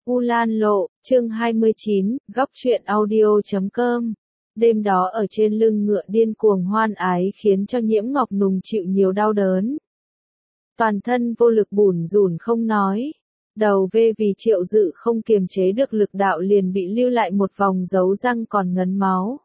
U Lan Lộ, chương 29, góc truyện audio.com. Đêm đó ở trên lưng ngựa điên cuồng hoan ái khiến cho Nhiễm Ngọc Nùng chịu nhiều đau đớn. Toàn thân vô lực bủn rủn không nói. Đầu về vì Triệu Dự không kiềm chế được lực đạo liền bị lưu lại một vòng dấu răng còn ngấn máu.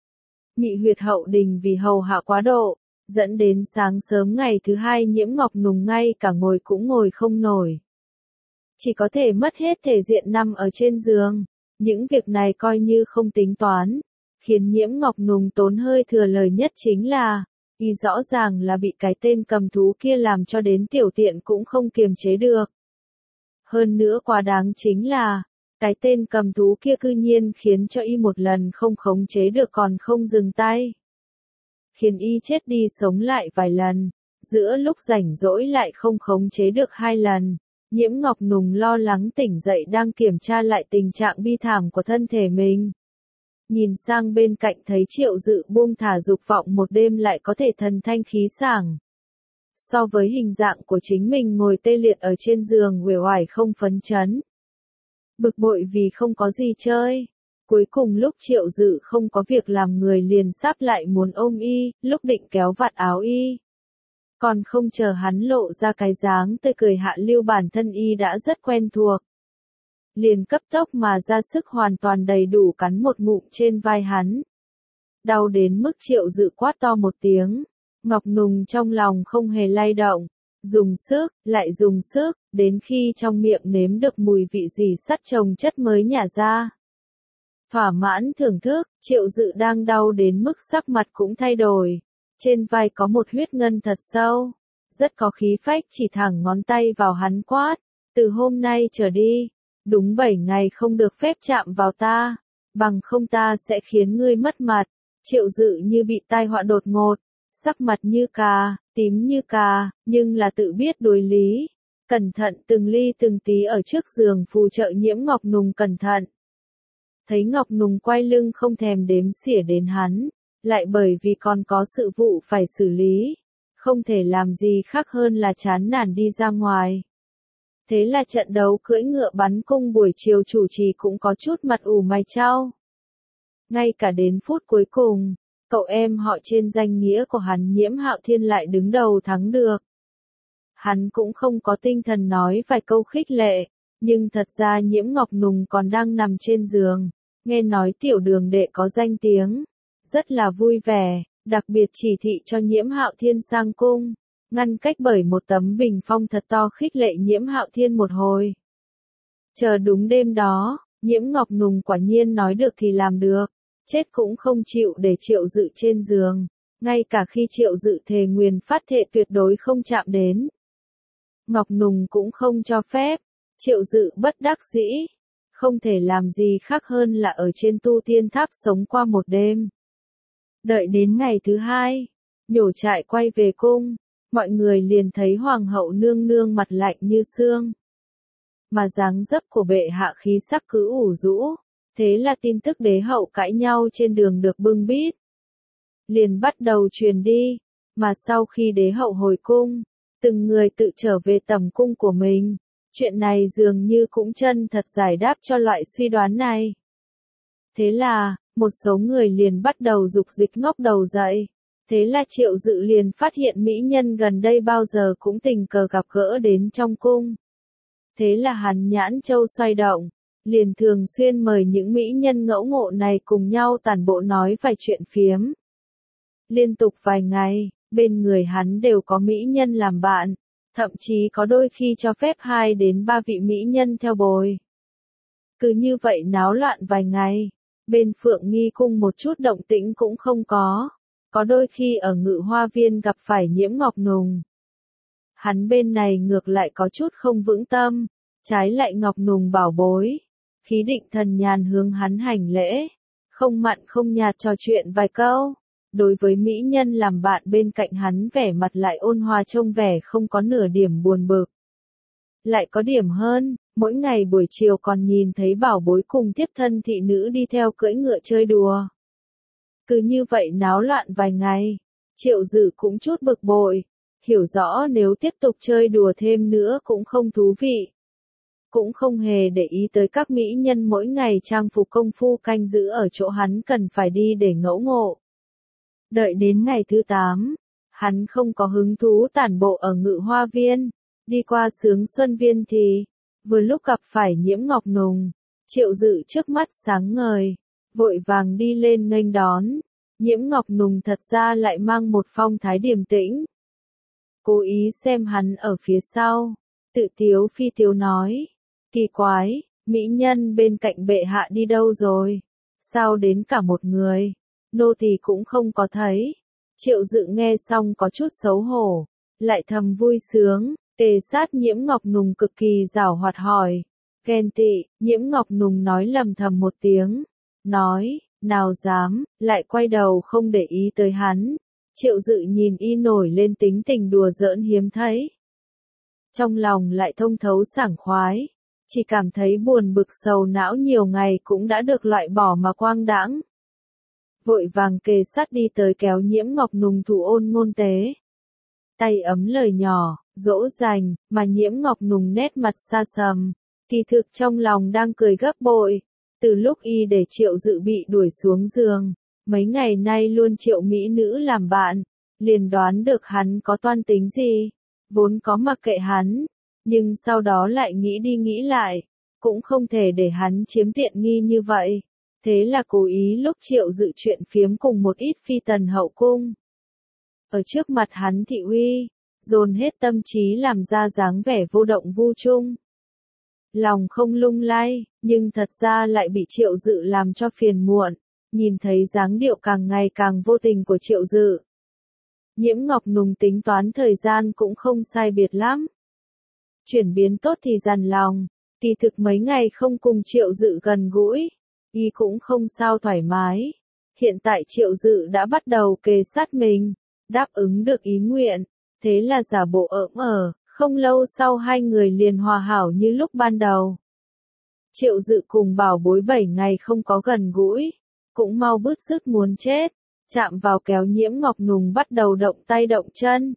Mị huyệt hậu đình vì hầu hạ quá độ, dẫn đến sáng sớm ngày thứ hai Nhiễm Ngọc Nùng ngay cả ngồi cũng ngồi không nổi. Chỉ có thể mất hết thể diện nằm ở trên giường. Những việc này coi như không tính toán. Khiến Nhiễm Ngọc Nùng tốn hơi thừa lời nhất chính là, y rõ ràng là bị cái tên cầm thú kia làm cho đến tiểu tiện cũng không kiềm chế được. Hơn nữa quá đáng chính là, cái tên cầm thú kia cư nhiên khiến cho y một lần không khống chế được còn không dừng tay. Khiến y chết đi sống lại vài lần, giữa lúc rảnh rỗi lại không khống chế được 2 lần. Nhiễm Ngọc Nùng lo lắng tỉnh dậy đang kiểm tra lại tình trạng bi thảm của thân thể mình. Nhìn sang bên cạnh thấy Triệu Dự buông thả dục vọng một đêm lại có thể thần thanh khí sảng. So với hình dạng của chính mình ngồi tê liệt ở trên giường uể oải không phấn chấn. Bực bội vì không có gì chơi. Cuối cùng lúc Triệu Dự không có việc làm người liền sắp lại muốn ôm y, lúc định kéo vạt áo y. Còn không chờ hắn lộ ra cái dáng tươi cười hạ lưu bản thân y đã rất quen thuộc. Liền cấp tốc mà ra sức hoàn toàn đầy đủ cắn một ngụm trên vai hắn. Đau đến mức Triệu Dự quát to một tiếng. Ngọc Nùng trong lòng không hề lay động. Dùng sức, lại dùng sức, đến khi trong miệng nếm được mùi vị gì sắt chồng chất mới nhả ra. Thỏa mãn thưởng thức, Triệu Dự đang đau đến mức sắc mặt cũng thay đổi. Trên vai có một huyết ngân thật sâu, rất có khí phách chỉ thẳng ngón tay vào hắn quát, từ hôm nay trở đi, đúng 7 ngày không được phép chạm vào ta, bằng không ta sẽ khiến ngươi mất mặt. Triệu Dự như bị tai họa đột ngột, sắc mặt như cà, tím như cà, nhưng là tự biết đối lý, cẩn thận từng ly từng tí ở trước giường phù trợ Nhiễm Ngọc Nùng cẩn thận. Thấy Ngọc Nùng quay lưng không thèm đếm xỉa đến hắn. Lại bởi vì còn có sự vụ phải xử lý, không thể làm gì khác hơn là chán nản đi ra ngoài. Thế là trận đấu cưỡi ngựa bắn cung buổi chiều chủ trì cũng có chút mặt ủ mày chau. Ngay cả đến phút cuối cùng, cậu em họ trên danh nghĩa của hắn Nhiễm Hạo Thiên lại đứng đầu thắng được. Hắn cũng không có tinh thần nói vài câu khích lệ, nhưng thật ra Nhiễm Ngọc Nùng còn đang nằm trên giường, nghe nói tiểu đường đệ có danh tiếng. Rất là vui vẻ, đặc biệt chỉ thị cho Nhiễm Hạo Thiên sang cung, ngăn cách bởi một tấm bình phong thật to khích lệ Nhiễm Hạo Thiên một hồi. Chờ đúng đêm đó, Nhiễm Ngọc Nùng quả nhiên nói được thì làm được, chết cũng không chịu để Triệu Dự trên giường, ngay cả khi Triệu Dự thề nguyền phát thệ tuyệt đối không chạm đến. Ngọc Nùng cũng không cho phép, Triệu Dự bất đắc dĩ, không thể làm gì khác hơn là ở trên tu tiên tháp sống qua một đêm. Đợi đến ngày thứ hai, nhổ trại quay về cung, mọi người liền thấy hoàng hậu nương nương mặt lạnh như xương. Mà dáng dấp của bệ hạ khí sắc cứ ủ rũ, thế là tin tức đế hậu cãi nhau trên đường được bưng bít. Liền bắt đầu truyền đi, mà sau khi đế hậu hồi cung, từng người tự trở về tầm cung của mình, chuyện này dường như cũng chân thật giải đáp cho loại suy đoán này. Thế là, một số người liền bắt đầu dục dịch ngóc đầu dậy. Thế là Triệu Dự liền phát hiện mỹ nhân gần đây bao giờ cũng tình cờ gặp gỡ đến trong cung. Thế là hắn nhãn châu xoay động, liền thường xuyên mời những mỹ nhân ngẫu ngộ này cùng nhau tản bộ nói vài chuyện phiếm. Liên tục vài ngày, bên người hắn đều có mỹ nhân làm bạn, thậm chí có đôi khi cho phép 2 đến 3 vị mỹ nhân theo bồi. Cứ như vậy náo loạn vài ngày. Bên Phượng Nghi cung một chút động tĩnh cũng không có đôi khi ở Ngự Hoa Viên gặp phải Nhiễm Ngọc Nùng. Hắn bên này ngược lại có chút không vững tâm, trái lại Ngọc Nùng bảo bối, khí định thần nhàn hướng hắn hành lễ, không mặn không nhạt trò chuyện vài câu. Đối với mỹ nhân làm bạn bên cạnh hắn vẻ mặt lại ôn hòa trông vẻ không có nửa điểm buồn bực. Lại có điểm hơn, mỗi ngày buổi chiều còn nhìn thấy bảo bối cùng tiếp thân thị nữ đi theo cưỡi ngựa chơi đùa. Cứ như vậy náo loạn vài ngày, Triệu Dự cũng chút bực bội, hiểu rõ nếu tiếp tục chơi đùa thêm nữa cũng không thú vị. cũng không hề để ý tới các mỹ nhân mỗi ngày trang phục công phu canh giữ ở chỗ hắn cần phải đi để ngẫu ngộ. Đợi đến ngày thứ 8, hắn không có hứng thú tản bộ ở Ngự Hoa Viên, đi qua Sướng Xuân Viên thì, vừa lúc gặp phải Nhiễm Ngọc Nùng. Triệu Dự trước mắt sáng ngời, vội vàng đi lên nghênh đón. Nhiễm Ngọc Nùng thật ra lại mang một phong thái điềm tĩnh. Cố ý xem hắn ở phía sau, tự tiếu phi tiếu nói, kỳ quái, mỹ nhân bên cạnh bệ hạ đi đâu rồi? Sao đến cả một người? Nô tỳ cũng không có thấy. Triệu Dự nghe xong có chút xấu hổ, lại thầm vui sướng, kề sát Nhiễm Ngọc Nùng cực kỳ giảo hoạt hỏi. Ghen tị, Nhiễm Ngọc Nùng nói lầm thầm một tiếng, nói, nào dám, lại quay đầu không để ý tới hắn. Triệu Dự nhìn y nổi lên tính tình đùa giỡn hiếm thấy. Trong lòng lại thông thấu sảng khoái, chỉ cảm thấy buồn bực sầu não nhiều ngày cũng đã được loại bỏ mà quang đãng. Vội vàng kề sát đi tới kéo Nhiễm Ngọc Nùng thủ ôn ngôn tế. Tay ấm lời nhỏ, dỗ dành, mà Nhiễm Ngọc Nùng nét mặt xa sầm, kỳ thực trong lòng đang cười gấp bội. Từ lúc y để Triệu Dự bị đuổi xuống giường, mấy ngày nay luôn triệu mỹ nữ làm bạn, liền đoán được hắn có toan tính gì, vốn có mặc kệ hắn, nhưng sau đó lại nghĩ đi nghĩ lại, cũng không thể để hắn chiếm tiện nghi như vậy, thế là cố ý lúc Triệu Dự chuyện phiếm cùng một ít phi tần hậu cung. Ở trước mặt hắn thị uy, dồn hết tâm trí làm ra dáng vẻ vô động vô chung. Lòng không lung lay, nhưng thật ra lại bị Triệu Dự làm cho phiền muộn, nhìn thấy dáng điệu càng ngày càng vô tình của Triệu Dự. Nhiễm Ngọc Nùng tính toán thời gian cũng không sai biệt lắm. Chuyển biến tốt thì dằn lòng, kỳ thực mấy ngày không cùng Triệu Dự gần gũi, y cũng không sao thoải mái. Hiện tại Triệu Dự đã bắt đầu kề sát mình, đáp ứng được ý nguyện, thế là giả bộ ỡm ở. Không lâu sau hai người liền hòa hảo như lúc ban đầu. Triệu Dự cùng bảo bối 7 ngày không có gần gũi, cũng mau bứt rứt muốn chết, chạm vào kéo Nhiễm Ngọc Nùng bắt đầu động tay động chân.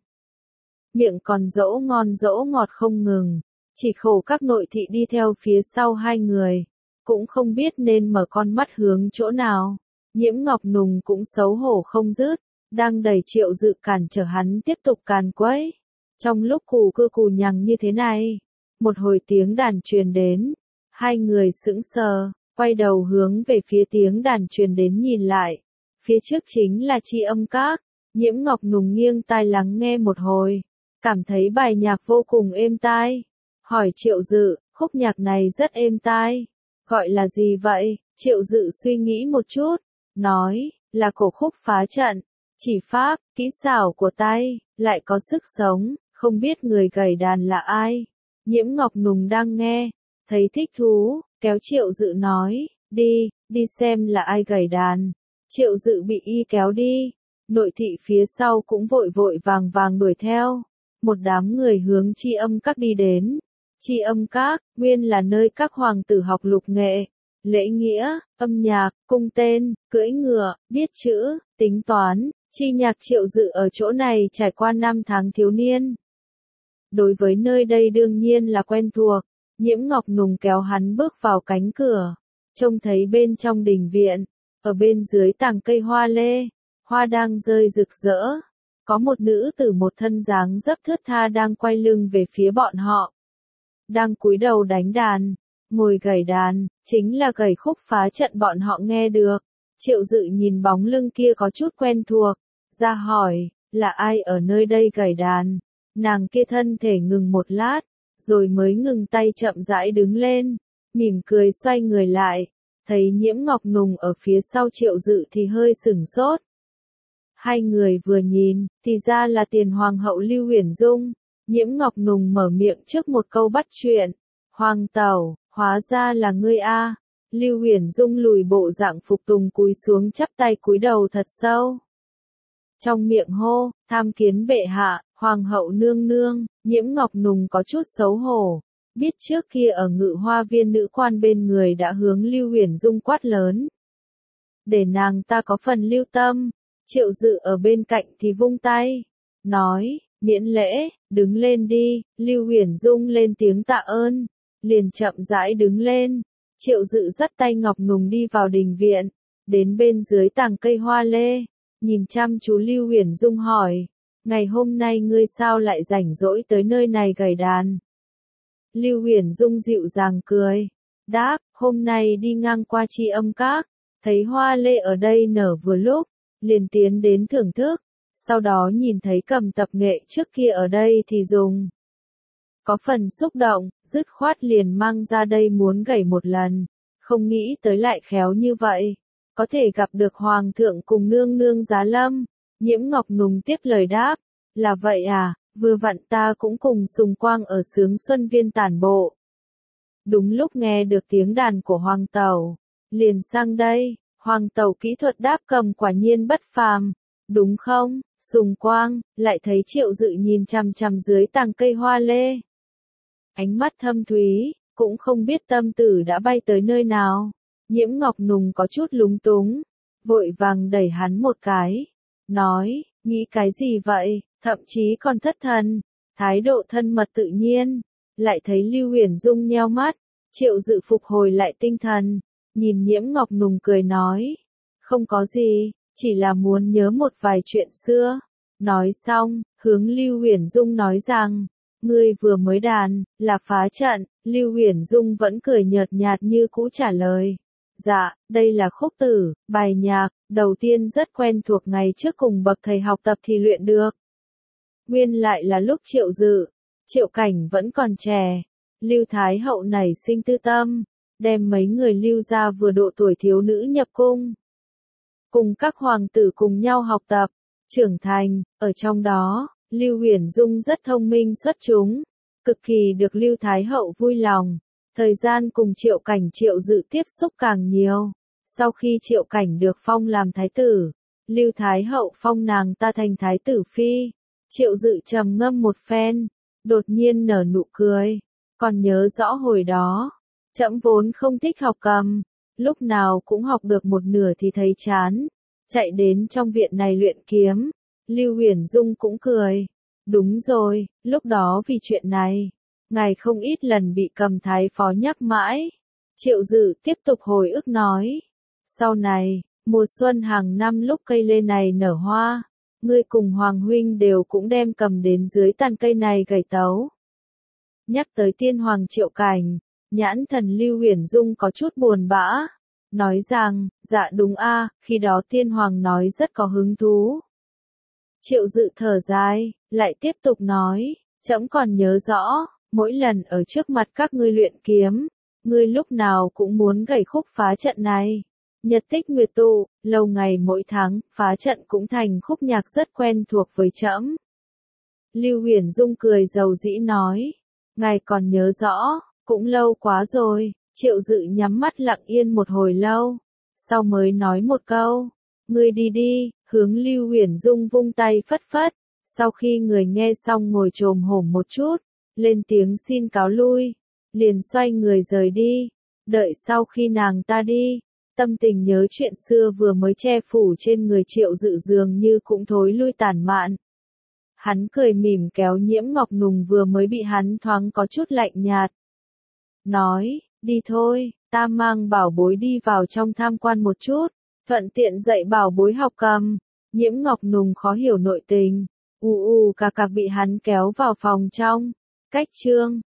Miệng còn dỗ ngon dỗ ngọt không ngừng, chỉ khổ các nội thị đi theo phía sau hai người, cũng không biết nên mở con mắt hướng chỗ nào. Nhiễm Ngọc Nùng cũng xấu hổ không dứt, đang đẩy Triệu Dự cản trở hắn tiếp tục càn quấy. Trong lúc cù cưa cù nhằng như thế này, một hồi tiếng đàn truyền đến, hai người sững sờ, quay đầu hướng về phía tiếng đàn truyền đến nhìn lại, phía trước chính là Tri Âm Các. Nhiễm Ngọc Nùng nghiêng tai lắng nghe một hồi, cảm thấy bài nhạc vô cùng êm tai, hỏi Triệu Dự, khúc nhạc này rất êm tai, gọi là gì vậy? Triệu Dự suy nghĩ một chút, nói, là cổ khúc phá trận, chỉ pháp, kỹ xảo của tay, lại có sức sống. Không biết người gảy đàn là ai? Nhiễm Ngọc Nùng đang nghe, thấy thích thú, kéo Triệu Dự nói, đi xem là ai gảy đàn. Triệu Dự bị y kéo đi, nội thị phía sau cũng vội vội vàng vàng đuổi theo. Một đám người hướng Tri Âm Các đi đến. Tri Âm Các, nguyên là nơi các hoàng tử học lục nghệ, lễ nghĩa, âm nhạc, cung tên, cưỡi ngựa, biết chữ, tính toán, chi nhạc. Triệu Dự ở chỗ này trải qua 5 tháng thiếu niên. Đối với nơi đây đương nhiên là quen thuộc, Nhiễm Ngọc Nùng kéo hắn bước vào cánh cửa, trông thấy bên trong đình viện, ở bên dưới tàng cây hoa lê, hoa đang rơi rực rỡ, có một nữ tử một thân dáng dấp thướt tha đang quay lưng về phía bọn họ. Đang cúi đầu đánh đàn, ngồi gảy đàn, chính là gảy khúc phá trận bọn họ nghe được. Triệu Dự nhìn bóng lưng kia có chút quen thuộc, ra hỏi, là ai ở nơi đây gảy đàn? Nàng kia thân thể ngừng một lát, rồi mới ngừng tay chậm rãi đứng lên, mỉm cười xoay người lại, thấy Nhiễm Ngọc Nùng ở phía sau Triệu Dự thì hơi sửng sốt. Hai người vừa nhìn, thì ra là tiền hoàng hậu Lưu Huyền Dung. Nhiễm Ngọc Nùng mở miệng trước một câu bắt chuyện, Hoàng tẩu, hóa ra là ngươi a. Lưu Huyền Dung lùi bộ dạng phục tùng cúi xuống chắp tay cúi đầu thật sâu. Trong miệng hô, tham kiến bệ hạ, hoàng hậu nương nương. Nhiễm Ngọc Nùng có chút xấu hổ, biết trước kia ở Ngự Hoa Viên nữ quan bên người đã hướng Lưu Huyền Dung quát lớn. Để nàng ta có phần lưu tâm. Triệu Dự ở bên cạnh thì vung tay, nói, miễn lễ, đứng lên đi. Lưu Huyền Dung lên tiếng tạ ơn, liền chậm rãi đứng lên. Triệu Dự dắt tay Ngọc Nùng đi vào đình viện, đến bên dưới tàng cây hoa lê, nhìn chăm chú Lưu Huyền Dung hỏi, ngày hôm nay ngươi sao lại rảnh rỗi tới nơi này gảy đàn? Lưu Huyền Dung dịu dàng cười, đáp, hôm nay đi ngang qua Tri Âm Các, thấy hoa lê ở đây nở vừa lúc, liền tiến đến thưởng thức, sau đó nhìn thấy cầm tập nghệ trước kia ở đây thì dùng. Có phần xúc động, dứt khoát liền mang ra đây muốn gảy một lần, không nghĩ tới lại khéo như vậy, có thể gặp được Hoàng thượng cùng nương nương Giá Lâm. Nhiễm Ngọc Nùng tiếp lời đáp, là vậy à, vừa vặn ta cũng cùng Sùng Quang ở Sướng Xuân Viên tản bộ. Đúng lúc nghe được tiếng đàn của Hoàng Tẩu, liền sang đây, Hoàng Tẩu kỹ thuật đáp cầm quả nhiên bất phàm, đúng không? Sùng Quang, lại thấy Triệu Dự nhìn chằm chằm dưới tàng cây hoa lê. Ánh mắt thâm thúy, cũng không biết tâm tử đã bay tới nơi nào. Nhiễm Ngọc Nùng có chút lúng túng, vội vàng đẩy hắn một cái, nói, nghĩ cái gì vậy, thậm chí còn thất thần, thái độ thân mật tự nhiên. Lại thấy Lưu Huyền Dung nheo mắt, Triệu Dự phục hồi lại tinh thần, nhìn Nhiễm Ngọc Nùng cười nói, không có gì, chỉ là muốn nhớ một vài chuyện xưa. Nói xong, hướng Lưu Huyền Dung nói rằng, ngươi vừa mới đàn, là phá trận. Lưu Huyền Dung vẫn cười nhợt nhạt như cũ trả lời, dạ, đây là khúc tử, bài nhạc, đầu tiên rất quen thuộc ngày trước cùng bậc thầy học tập thì luyện được. Nguyên lại là lúc Triệu Dự, Triệu Cảnh vẫn còn trẻ, Lưu Thái Hậu nảy sinh tư tâm, đem mấy người Lưu gia vừa độ tuổi thiếu nữ nhập cung. Cùng các hoàng tử cùng nhau học tập, trưởng thành, ở trong đó, Lưu Huyền Dung rất thông minh xuất chúng, cực kỳ được Lưu Thái Hậu vui lòng. Thời gian cùng Triệu Cảnh Triệu Dự tiếp xúc càng nhiều. Sau khi Triệu Cảnh được phong làm thái tử, Lưu Thái Hậu phong nàng ta thành thái tử phi. Triệu Dự trầm ngâm một phen, đột nhiên nở nụ cười. Còn nhớ rõ hồi đó, trẫm vốn không thích học cầm, lúc nào cũng học được một nửa thì thấy chán, chạy đến trong viện này luyện kiếm. Lưu Huyền Dung cũng cười. Đúng rồi, lúc đó vì chuyện này, ngài không ít lần bị Cầm thái phó nhắc mãi. Triệu Dự tiếp tục hồi ức nói. Sau này, mùa xuân hàng năm lúc cây lê này nở hoa, ngươi cùng Hoàng huynh đều cũng đem cầm đến dưới tàn cây này gảy tấu. Nhắc tới tiên hoàng Triệu Cảnh, nhãn thần Lưu Huyền Dung có chút buồn bã, nói rằng, dạ đúng a, khi đó tiên hoàng nói rất có hứng thú. Triệu Dự thở dài, lại tiếp tục nói, trẫm còn nhớ rõ, mỗi lần ở trước mặt các ngươi luyện kiếm, ngươi lúc nào cũng muốn gảy khúc phá trận này. Nhật tích nguyệt tụ, lâu ngày mỗi tháng, phá trận cũng thành khúc nhạc rất quen thuộc với trẫm. Lưu Huyền Dung cười dầu dĩ nói, ngài còn nhớ rõ, cũng lâu quá rồi. Triệu Dự nhắm mắt lặng yên một hồi lâu, sau mới nói một câu, ngươi đi đi. Hướng Lưu Huyền Dung vung tay phất phất, sau khi người nghe xong ngồi chồm hổm một chút, lên tiếng xin cáo lui, liền xoay người rời đi. Đợi sau khi nàng ta đi, tâm tình nhớ chuyện xưa vừa mới che phủ trên người Triệu Dự dường như cũng thối lui tản mạn. Hắn cười mỉm kéo Nhiễm Ngọc Nùng vừa mới bị hắn thoáng có chút lạnh nhạt. Nói, đi thôi, ta mang bảo bối đi vào trong tham quan một chút. Thuận tiện dạy bảo bối học cầm. Nhiễm Ngọc Nùng khó hiểu nội tình, cạc bị hắn kéo vào phòng trong. Cách chương